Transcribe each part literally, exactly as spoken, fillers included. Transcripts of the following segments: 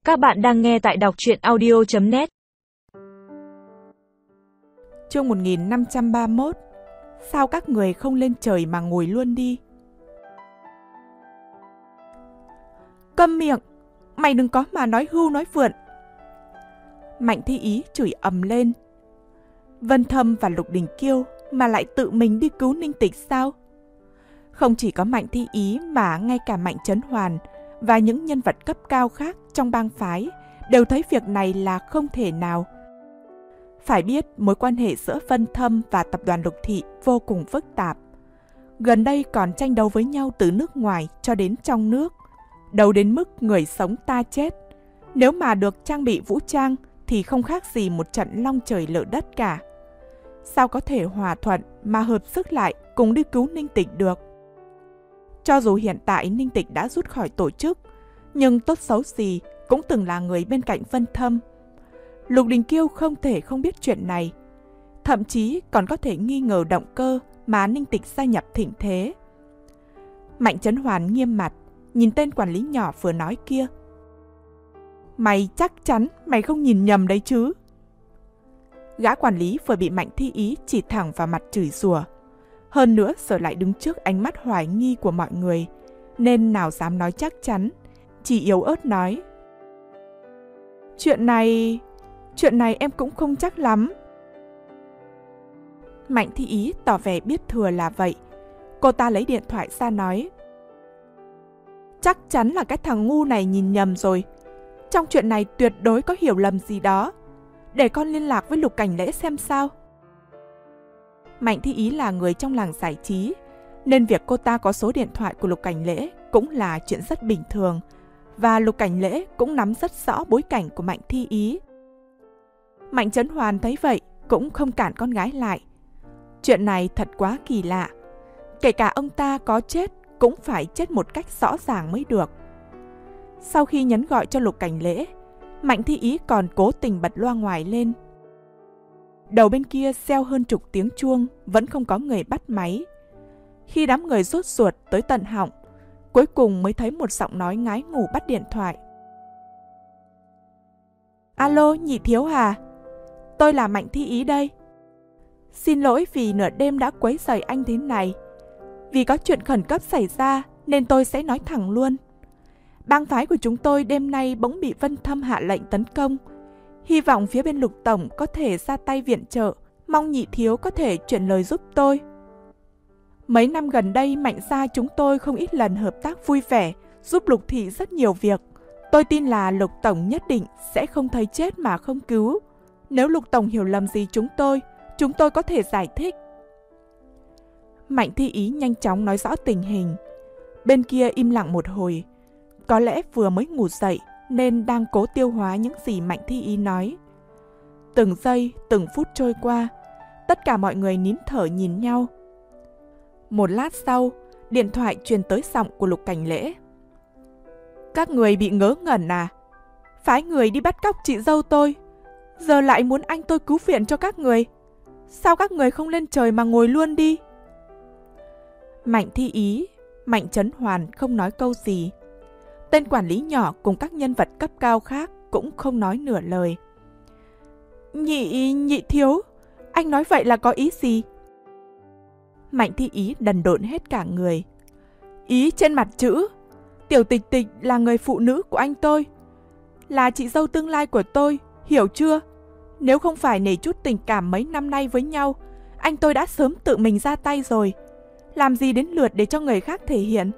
Các bạn đang nghe tại đọc truyện audio chấm net. Chương một nghìn năm trăm ba mươi mốt. Sao các người không lên trời mà ngồi luôn đi? Câm miệng! Mày đừng có mà nói hưu nói vượn! Mạnh Thi Ý chửi ầm lên. Vân Thâm và Lục Đình Kiêu mà lại tự mình đi cứu Ninh Tịch sao? Không chỉ có Mạnh Thi Ý mà ngay cả Mạnh Chấn Hoàn và những nhân vật cấp cao khác trong bang phái đều thấy việc này là không thể nào. Phải biết mối quan hệ giữa Vân Thâm và tập đoàn Lục Thị vô cùng phức tạp. Gần đây còn tranh đấu với nhau từ nước ngoài cho đến trong nước. Đấu đến mức người sống ta chết. Nếu mà được trang bị vũ trang thì không khác gì một trận long trời lở đất cả. Sao có thể hòa thuận mà hợp sức lại cùng đi cứu Ninh Tịch được? Cho dù hiện tại Ninh Tịch đã rút khỏi tổ chức, nhưng tốt xấu gì cũng từng là người bên cạnh Vân Thâm. Lục Đình Kiêu không thể không biết chuyện này, thậm chí còn có thể nghi ngờ động cơ mà Ninh Tịch gia nhập thịnh thế. Mạnh Chấn Hoàn nghiêm mặt, nhìn tên quản lý nhỏ vừa nói kia. Mày chắc chắn mày không nhìn nhầm đấy chứ? Gã quản lý vừa bị Mạnh Thi Ý chỉ thẳng vào mặt chửi rủa. Hơn nữa giờ lại đứng trước ánh mắt hoài nghi của mọi người, nên nào dám nói chắc chắn, chỉ yếu ớt nói. Chuyện này... chuyện này em cũng không chắc lắm. Mạnh Thi Ý tỏ vẻ biết thừa là vậy. Cô ta lấy điện thoại ra nói. Chắc chắn là cái thằng ngu này nhìn nhầm rồi. Trong chuyện này tuyệt đối có hiểu lầm gì đó. Để con liên lạc với Lục Cảnh Lễ xem sao. Mạnh Thi Ý là người trong làng giải trí, nên việc cô ta có số điện thoại của Lục Cảnh Lễ cũng là chuyện rất bình thường, và Lục Cảnh Lễ cũng nắm rất rõ bối cảnh của Mạnh Thi Ý. Mạnh Chấn Hoàn thấy vậy cũng không cản con gái lại. Chuyện này thật quá kỳ lạ. Kể cả ông ta có chết cũng phải chết một cách rõ ràng mới được. Sau khi nhấn gọi cho Lục Cảnh Lễ, Mạnh Thi Ý còn cố tình bật loa ngoài lên. Đầu bên kia reo hơn chục tiếng chuông, vẫn không có người bắt máy. Khi đám người sốt ruột tới tận họng, cuối cùng mới thấy một giọng nói ngái ngủ bắt điện thoại. Alo, Nhị Thiếu à? Tôi là Mạnh Thi Ý đây. Xin lỗi vì nửa đêm đã quấy rầy anh thế này. Vì có chuyện khẩn cấp xảy ra nên tôi sẽ nói thẳng luôn. Bang phái của chúng tôi đêm nay bỗng bị Vân Thâm hạ lệnh tấn công. Hy vọng phía bên Lục Tổng có thể ra tay viện trợ, mong Nhị Thiếu có thể chuyển lời giúp tôi. Mấy năm gần đây Mạnh gia chúng tôi không ít lần hợp tác vui vẻ, giúp Lục Thị rất nhiều việc. Tôi tin là Lục Tổng nhất định sẽ không thấy chết mà không cứu. Nếu Lục Tổng hiểu lầm gì chúng tôi, chúng tôi có thể giải thích. Mạnh Thi Ý nhanh chóng nói rõ tình hình. Bên kia im lặng một hồi. Có lẽ vừa mới ngủ dậy nên đang cố tiêu hóa những gì Mạnh Thi Ý nói. Từng giây, từng phút trôi qua, tất cả mọi người nín thở nhìn nhau. Một lát sau, điện thoại truyền tới giọng của Lục Cảnh Lễ. Các người bị ngớ ngẩn à? Phái người đi bắt cóc chị dâu tôi, giờ lại muốn anh tôi cứu viện cho các người. Sao các người không lên trời mà ngồi luôn đi? Mạnh Thi Ý, Mạnh Chấn Hoàn không nói câu gì. Tên quản lý nhỏ cùng các nhân vật cấp cao khác cũng không nói nửa lời. Nhị, nhị thiếu, anh nói vậy là có ý gì? Mạnh Thi Ý đần độn hết cả người. Ý trên mặt chữ, Tiểu Tịch Tịch là người phụ nữ của anh tôi, là chị dâu tương lai của tôi, hiểu chưa? Nếu không phải nể chút tình cảm mấy năm nay với nhau, anh tôi đã sớm tự mình ra tay rồi. Làm gì đến lượt để cho người khác thể hiện?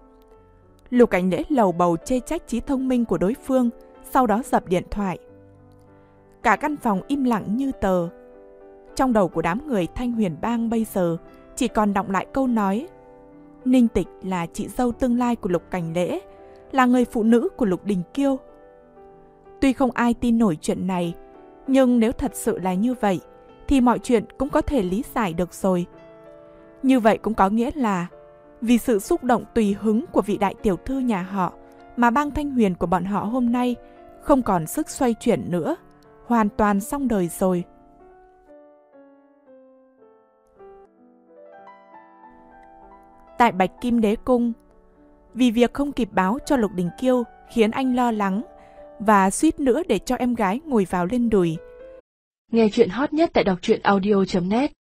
Lục Cảnh Lễ lầu bầu chê trách trí thông minh của đối phương, sau đó dập điện thoại. Cả căn phòng im lặng như tờ. Trong đầu của đám người Thanh Huyền Bang bây giờ chỉ còn đọng lại câu nói. Ninh Tịch là chị dâu tương lai của Lục Cảnh Lễ, là người phụ nữ của Lục Đình Kiêu. Tuy không ai tin nổi chuyện này, nhưng nếu thật sự là như vậy, thì mọi chuyện cũng có thể lý giải được rồi. Như vậy cũng có nghĩa là vì sự xúc động tùy hứng của vị đại tiểu thư nhà họ mà bang Thanh Huyền của bọn họ hôm nay không còn sức xoay chuyển nữa, hoàn toàn xong đời rồi. Tại Bạch Kim Đế Cung, vì việc không kịp báo cho Lục Đình Kiêu khiến anh lo lắng, và suýt nữa để cho em gái ngồi vào lên đùi. Nghe chuyện hot nhất tại đọc truyện audio chấm net.